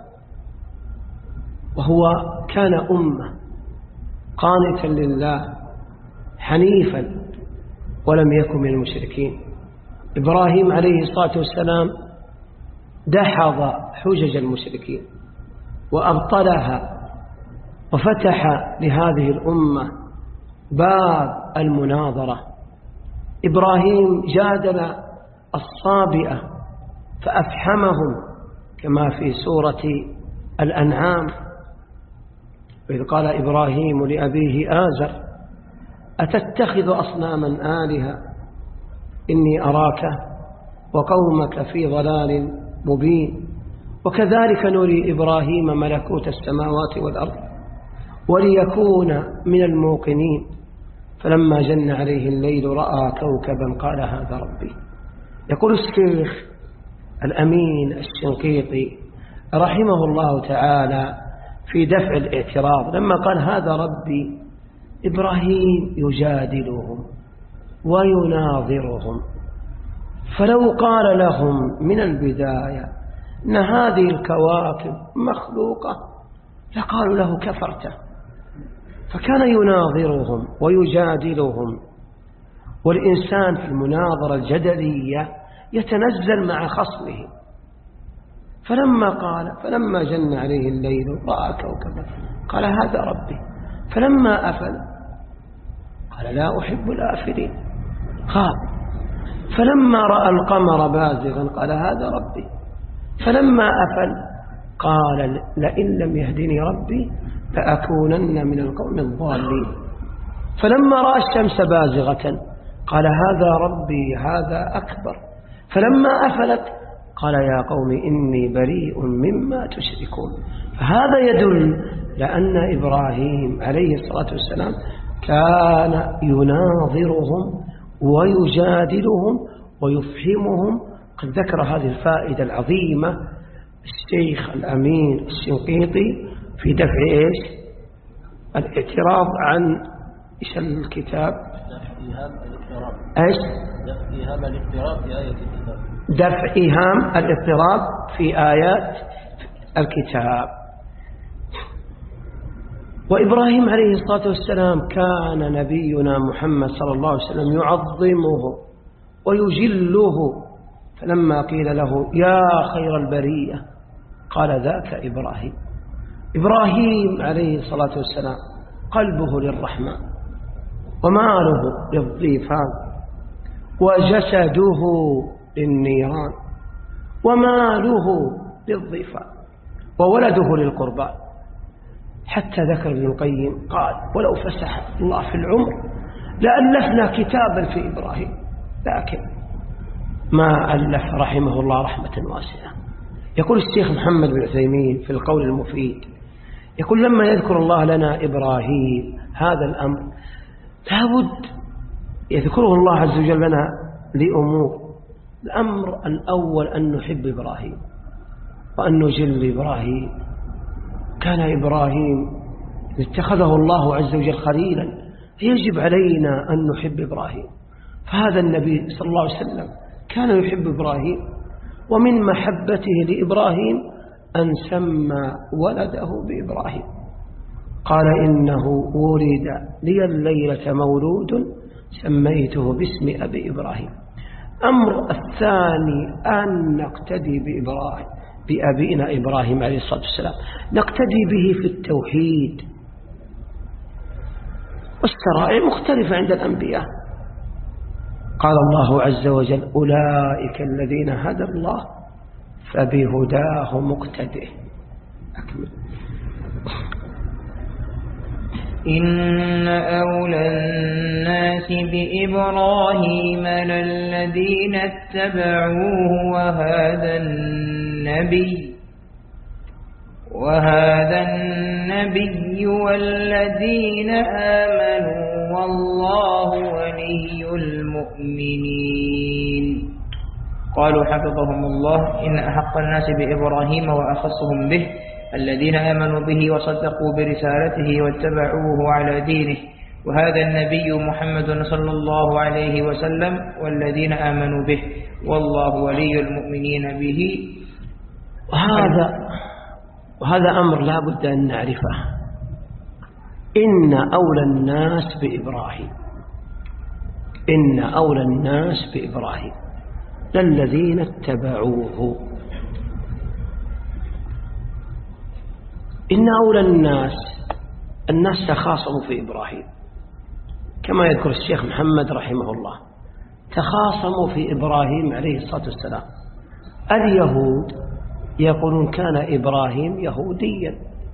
Speaker 2: وهو كان أمة قانتا لله حنيفا ولم يكن من المشركين. إبراهيم عليه الصلاة والسلام دحض حجج المشركين وأبطلها وفتح لهذه الأمة باب المناظرة. إبراهيم جادل الصابئة فأفحمهم، كما في سورة الأنعام: إذ قال إبراهيم لأبيه آزر أتتخذ أصناما آلهة إني أراك وقومك في ضلال مبين. وكذلك نري إبراهيم ملكوت السماوات والأرض وليكون من الموقنين، فلما جن عليه الليل رأى كوكبا قال هذا ربي. يقول الشيخ الأمين الشنقيطي رحمه الله تعالى في دفع الاعتراض لما قال هذا ربي: إبراهيم يجادلهم ويناظرهم، فلو قال لهم من البداية إن هذه الكواكب مخلوقة لقالوا له كفرت. فكان يناظرهم ويجادلهم. والإنسان في المناظرة الجدلية يتنزل مع خصمه، فلما قال فلما جن عليه الليل رأى كوكبا قال هذا ربي. فلما أفل قال لا أحب الآفلين خاب. فلما رأى القمر بازغا قال هذا ربي. فلما أفل قال لئن لم يهدني ربي لأكونن من القوم الضالين. فلما رأى الشمس بازغة قال هذا ربي هذا أكبر. فلما أفلت قال يا قوم إني بريء مما تشركون. فهذا يدل لأن إبراهيم عليه الصلاة والسلام كان يناظرهم ويجادلهم ويفهمهم. قد ذكر هذه الفائدة العظيمة الشيخ الأمين الشنقيطي في دفع إيش الاعتراض عن إيش الكتاب إيش
Speaker 3: دفع إيهام الاضطراب في آية الكتاب
Speaker 2: دفع إيهام الاضطراب في آيات الكتاب. وإبراهيم عليه الصلاة والسلام كان نبينا محمد صلى الله عليه وسلم يعظمه ويجله. فلما قيل له يا خير البرية قال ذاك إبراهيم. إبراهيم عليه الصلاة والسلام قلبه للرحمن وماله للضيفان وجسده للنيران وماله للضيفان وولده للقربان. حتى ذكر ابن القيم قال ولو فسح الله في العمر لألفنا كتابا في إبراهيم، لكن ما ألف رحمه الله رحمة واسعة. يقول الشيخ محمد بن عثيمين في القول المفيد يقول لما يذكر الله لنا إبراهيم هذا الأمر لابد يذكره الله عز وجل لنا لأمور. الأمر الأول أن نحب إبراهيم وأن نجل إبراهيم. كان إبراهيم اتخذه الله عز وجل خليلا، يجب علينا أن نحب إبراهيم. فهذا النبي صلى الله عليه وسلم كان يحب إبراهيم، ومن محبته لإبراهيم أن سمى ولده بإبراهيم. قال إنه ولد لي الليلة مولود سميته باسم أبي إبراهيم. أمر الثاني أن نقتدي بإبراهيم بأبينا إبراهيم عليه الصلاة والسلام، نقتدي به في التوحيد. والشرائع مختلفة عند الأنبياء. قال الله عز وجل أولئك الذين هدى الله فبهداه مقتده. أكمل.
Speaker 1: إن أولى الناس بإبراهيم للذين اتبعوه وهذا النبي وهذا النبي والذين آمنوا والله ولي المؤمنين. قالوا حفظهم الله إن أحق الناس بإبراهيم وأخصهم به الذين آمنوا به وصدقوا برسالته واتبعوه على دينه، وهذا النبي محمد صلى الله عليه وسلم والذين آمنوا به والله ولي المؤمنين به.
Speaker 2: وهذا وهذا أمر لا بد أن نعرفه. إن أولى الناس بإبراهيم إن أولى الناس بإبراهيم للذين اتبعوه. إن أولى الناس الناس تخاصموا في إبراهيم كما يذكر الشيخ محمد رحمه الله، تخاصموا في إبراهيم عليه الصلاة والسلام. اليهود يقولون كان إبراهيم يهوديا،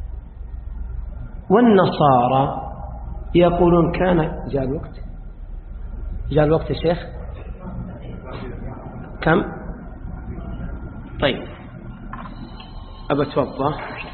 Speaker 2: والنصارى يقولون كان جاء الوقت جاء الوقت يا شيخ كم؟ طيب أبى أتوضأ.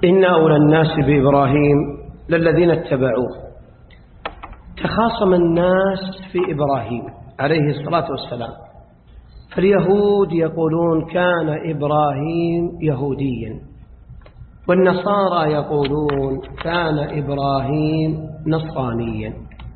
Speaker 2: إن أولى الناس بإبراهيم للذين اتبعوه. تخاصم الناس في إبراهيم عليه الصلاة والسلام، فاليهود يقولون كان إبراهيم يهوديا، والنصارى يقولون كان إبراهيم نصرانيا،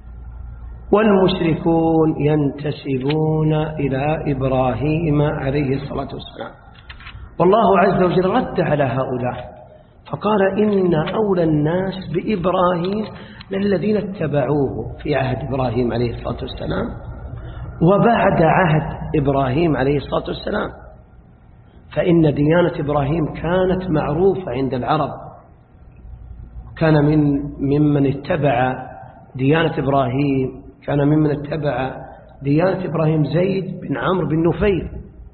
Speaker 2: والمشركون ينتسبون إلى إبراهيم عليه الصلاة والسلام. والله عز وجل رد على هؤلاء فقال إن أولى الناس بإبراهيم للذين اتبعوه في عهد إبراهيم عليه الصلاة والسلام وبعد عهد إبراهيم عليه الصلاة والسلام، فإن ديانة إبراهيم كانت معروفة عند العرب، كان من ممن اتبع ديانة إبراهيم كان ممن اتبع ديانة إبراهيم زيد بن عمرو بن نفيل.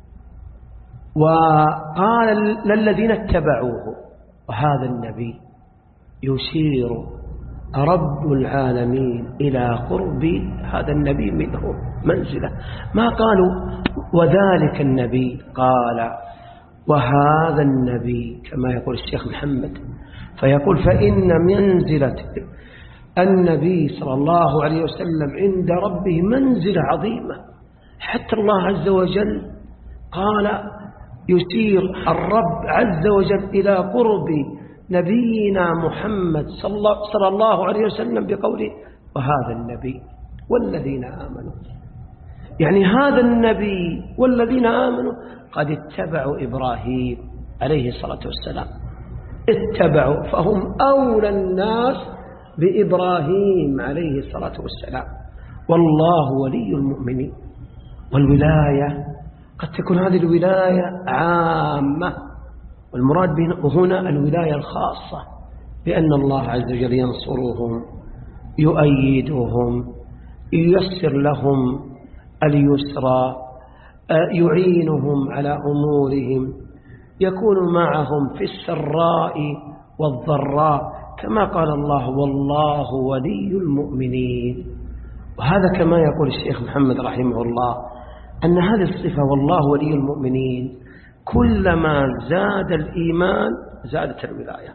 Speaker 2: وقال للذين اتبعوه، وهذا النبي يشير رب العالمين إلى قرب هذا النبي منه منزلة، ما قالوا وذلك النبي، قال وهذا النبي كما يقول الشيخ محمد، فيقول فإن منزلة النبي صلى الله عليه وسلم عند ربه منزلة عظيمة، حتى الله عز وجل قال يسير الرب عز وجل إلى قرب نبينا محمد صلى الله عليه وسلم بقوله وهذا النبي والذين آمنوا، يعني هذا النبي والذين آمنوا قد اتبعوا إبراهيم عليه الصلاة والسلام، اتبعوا، فهم أولى الناس بإبراهيم عليه الصلاة والسلام. والله ولي المؤمنين. والولاية قد تكون هذه الولاية عامة، والمراد هنا الولاية الخاصة، لأن الله عز وجل ينصرهم، يؤيدهم، ييسر لهم اليسرى، يعينهم على أمورهم، يكون معهم في السراء والضراء، كما قال الله والله ولي المؤمنين. وهذا كما يقول الشيخ محمد رحمه الله أن هذه الصفة والله ولي المؤمنين كلما زاد الإيمان زادت الولاية،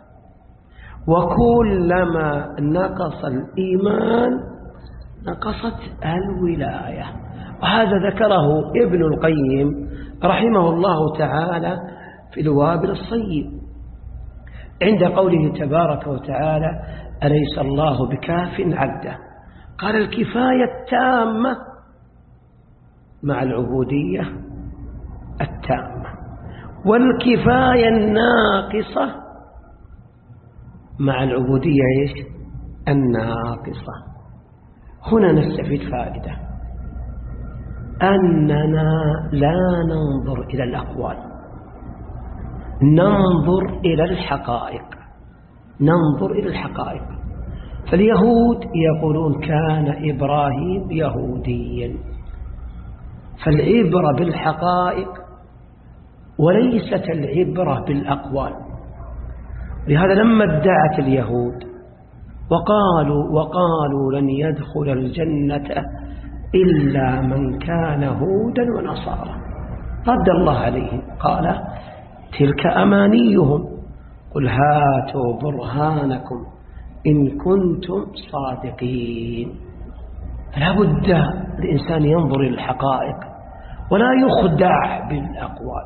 Speaker 2: وكلما نقص الإيمان نقصت الولاية. وهذا ذكره ابن القيم رحمه الله تعالى في الوابل الصيب عند قوله تبارك وتعالى أليس الله بكاف عبده، قال الكفاية التامة مع العبودية التامة، والكفاية الناقصة مع العبودية إيش؟ الناقصة. هنا نستفيد فائدة أننا لا ننظر إلى الأقوال، ننظر إلى الحقائق، ننظر إلى الحقائق. فاليهود يقولون كان إبراهيم يهوديا، فالعبرة بالحقائق وليست العبرة بالأقوال. لهذا لما ادعت اليهود وقالوا وقالوا لن يدخل الجنة إلا من كان هودا ونصارى، رد الله عليهم قال تلك أمانيهم قل هاتوا برهانكم إن كنتم صادقين. لا بد الإنسان ينظر إلى الحقائق ولا يخدع بالأقوال.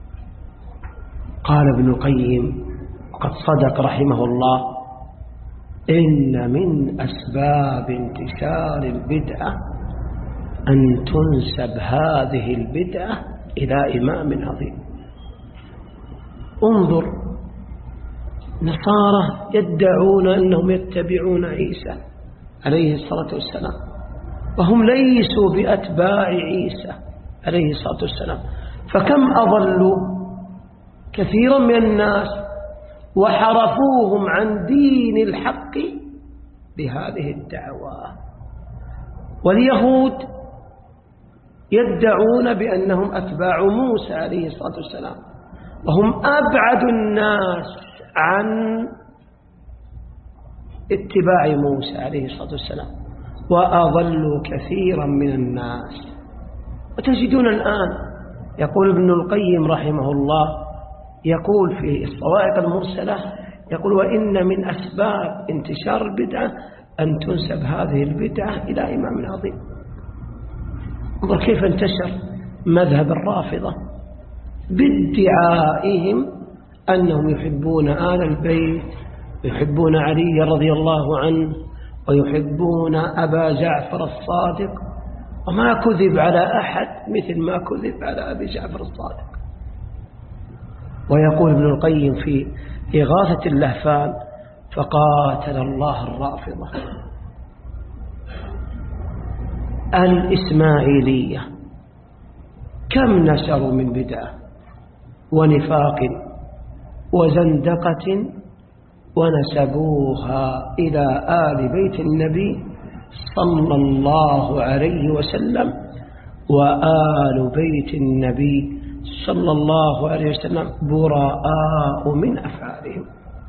Speaker 2: قال ابن القيم وقد صدق رحمه الله إن من أسباب انتشار البدعة أن تنسب هذه البدعة إلى إمام عظيم. انظر، نصارى يدعون أنهم يتبعون عيسى عليه الصلاة والسلام، وهم ليسوا بأتباع عيسى عليه الصلاة والسلام، فكم أضلوا كثيرا من الناس وحرفوهم عن دين الحق بهذه الدعوة. واليهود يدعون بأنهم أتباع موسى عليه الصلاة والسلام، وهم أبعد الناس عن اتباع موسى عليه الصلاة والسلام، وأضلوا كثيرا من الناس. وتجدون الآن يقول ابن القيم رحمه الله، يقول في الصواعق المرسلة يقول وإن من أسباب انتشار البدعة أن تنسب هذه البدعة إلى إمام عظيم. انظر كيف انتشر مذهب الرافضة بادعائهم أنهم يحبون آل البيت، يحبون علي رضي الله عنه، ويحبون أبا جعفر الصادق، وما كذب على أحد مثل ما كذب على أبي جعفر الصادق. ويقول ابن القيم في إغاثة اللهفان فقاتل الله الرافضة الإسماعيلية كم نشروا من بدعة ونفاق وزندقة ونسبوها إلى آل بيت النبي صلى الله عليه وسلم وآل بيت النبي صلى الله عليه وسلم براء من أفعالهم.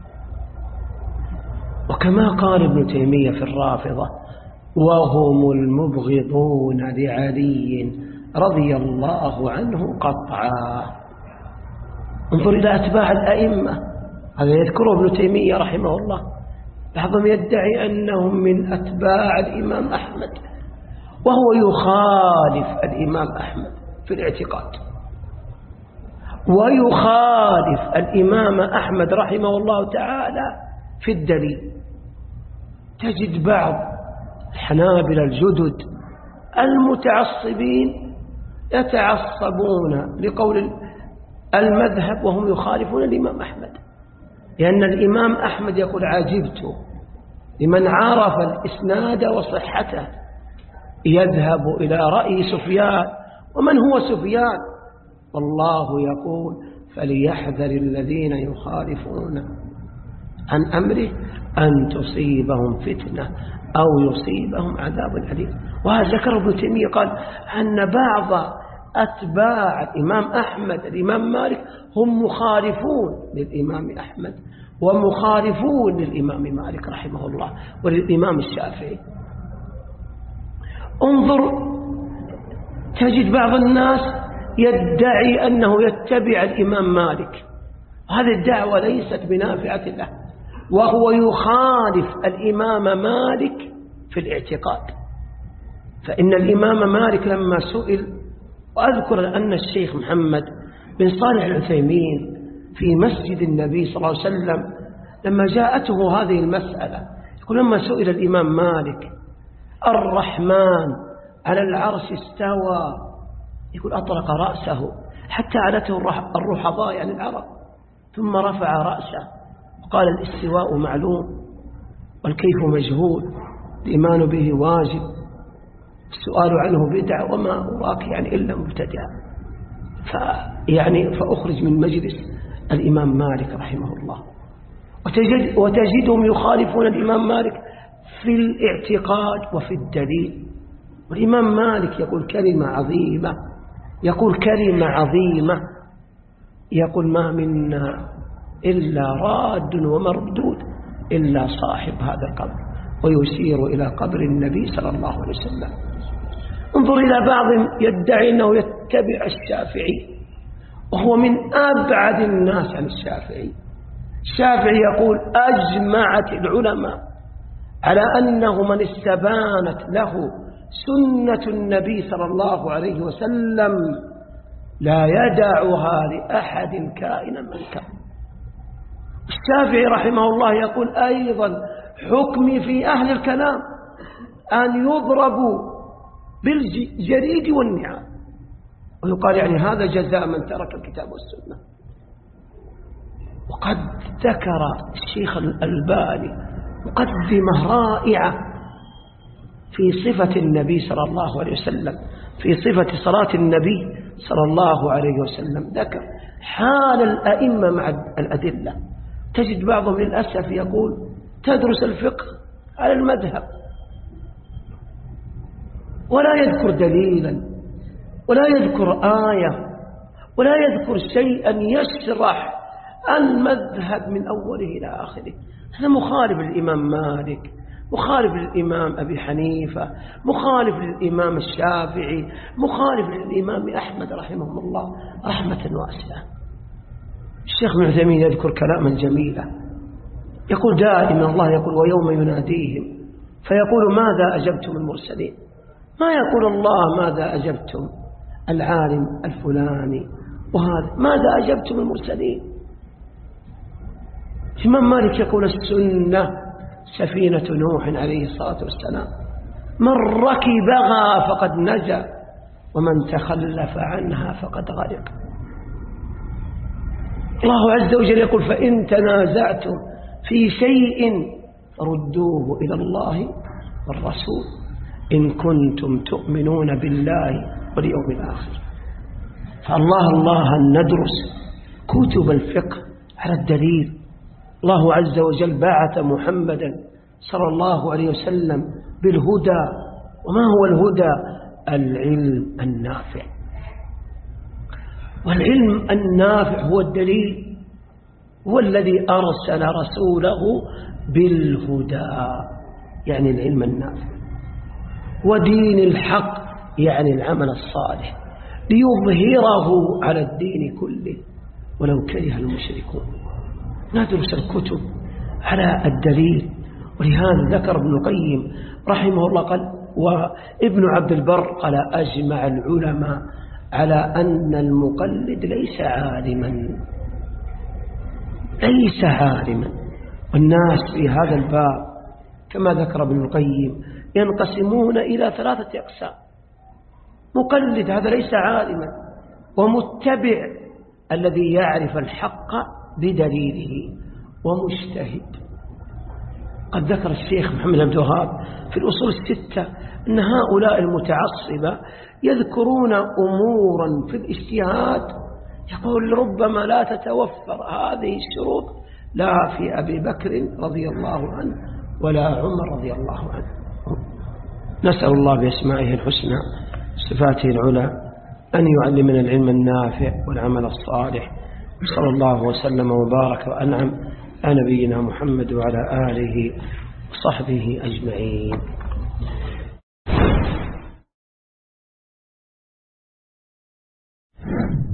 Speaker 2: وكما قال ابن تيمية في الرافضة وهم المبغضون لعلي رضي الله عنه قطعا. انظر إلى أتباع الأئمة، هذا يذكره ابن تيمية رحمه الله، بعضهم يدعي أنهم من أتباع الإمام أحمد وهو يخالف الإمام أحمد في الاعتقاد، ويخالف الإمام أحمد رحمه الله تعالى في الدليل. تجد بعض الحنابلة الجدد المتعصبين يتعصبون لقول المذهب وهم يخالفون الإمام أحمد، لأن الإمام أحمد يقول عجبت لمن عرف الإسناد وصحته يذهب إلى رأي سفيان. ومن هو سفيان؟ والله يقول فليحذر الذين يخالفون عن أمره أن تصيبهم فتنة أو يصيبهم عذاب أليم. وهذا ذكر ابن تيمية قال أن بعض أتباع الإمام أحمد الإمام مالك هم مخالفون للإمام أحمد ومخالفون للإمام مالك رحمه الله وللإمام الشافعي. انظر تجد بعض الناس يدعي أنه يتبع الإمام مالك، هذه الدعوة ليست بنافعة له، وهو يخالف الإمام مالك في الاعتقاد. فإن الإمام مالك لما سئل، وأذكر أن الشيخ محمد بن صالح العثيمين في مسجد النبي صلى الله عليه وسلم لما جاءته هذه المسألة يقول لما سئل الإمام مالك الرحمن على العرش استوى، يقول أطرق رأسه حتى علته الرحضاء يعني العرب، ثم رفع رأسه وقال الاستواء معلوم والكيف مجهول، الإيمان به واجب، السؤال عنه بدعة، وما أراك يعني إلا مبتدع. فيعني فأخرج من مجلس الإمام مالك رحمه الله. وتجد وتجدهم يخالفون الإمام مالك في الاعتقاد وفي الدليل. والإمام مالك يقول كلمة عظيمة، يقول كلمة عظيمة يقول ما منا إلا راد ومردود إلا صاحب هذا القبر، ويشير إلى قبر النبي صلى الله عليه وسلم. انظر إلى بعضهم يدعي أنه يتبع الشافعي وهو من أبعد الناس عن الشافعي. الشافعي يقول أجمعت العلماء على أنه من استبانت له سنة النبي صلى الله عليه وسلم لا يدعها لأحد كائنا من كان. الشافعي رحمه الله يقول أيضا حكمي في أهل الكلام أن يضربوا بالجريد والنعال، ويقال يعني هذا جزاء من ترك الكتاب والسنة. وقد ذكر الشيخ الألباني مقدمة رائعة في صفة النبي صلى الله عليه وسلم، في صفة صلاة النبي صلى الله عليه وسلم، ذكر حال الأئمة مع الأدلة. تجد بعضهم للأسف يقول تدرس الفقه على المذهب ولا يذكر دليلا ولا يذكر آية ولا يذكر شيئا يشرح المذهب من أوله إلى آخره. هذا مخالف للإمام مالك، مخالف للإمام أبي حنيفة، مخالف للإمام الشافعي، مخالف للإمام أحمد رحمه الله رحمة واسعة. الشيخ ابن عثيمين يذكر كلاما جميلا يقول دائما الله يقول ويوم يناديهم فيقول ماذا أجبتم المرسلين، ما يقول الله ماذا أجبتم العالم الفلاني وهذا، ماذا أجبتم المرسلين. الإمام مالك يقول السنة سفينة نوح عليه الصلاة والسلام، من ركبها فقد نجا ومن تخلف عنها فقد غرق. الله عز وجل يقول فإن تنازعتم في شيء فردوه إلى الله والرسول إن كنتم تؤمنون بالله واليوم الآخر. فالله الله أن ندرس كتب الفقه على الدليل. الله عز وجل بعث محمدا صلى الله عليه وسلم بالهدى، وما هو الهدى؟ العلم النافع، والعلم النافع هو الدليل، هو الذي أرسل رسوله بالهدى يعني العلم النافع، ودين الحق يعني العمل الصالح، ليظهره على الدين كله ولو كره المشركون. ندرس الكتب على الدليل. ولهذا ذكر ابن القيم رحمه الله قال وابن عبد البر قال أجمع العلماء على أن المقلد ليس عالما، ليس عالما. والناس في هذا الباب كما ذكر ابن القيم ينقسمون إلى ثلاثة أقسام: مقلد هذا ليس عالما، ومتبع الذي يعرف الحق بدليله، ومجتهد. قد ذكر الشيخ محمد بن عبد الوهاب في الأصول الستة أن هؤلاء المتعصبة يذكرون أمورا في الاجتهاد يقول ربما لا تتوفر هذه الشروط لا في أبي بكر رضي الله عنه ولا عمر رضي الله عنه. نسأل الله بأسمائه الحسنى صفاته العلى أن يعلمنا العلم النافع والعمل الصالح. صلى الله وسلم وبارك وأنعم على نبينا محمد وعلى آله وصحبه أجمعين.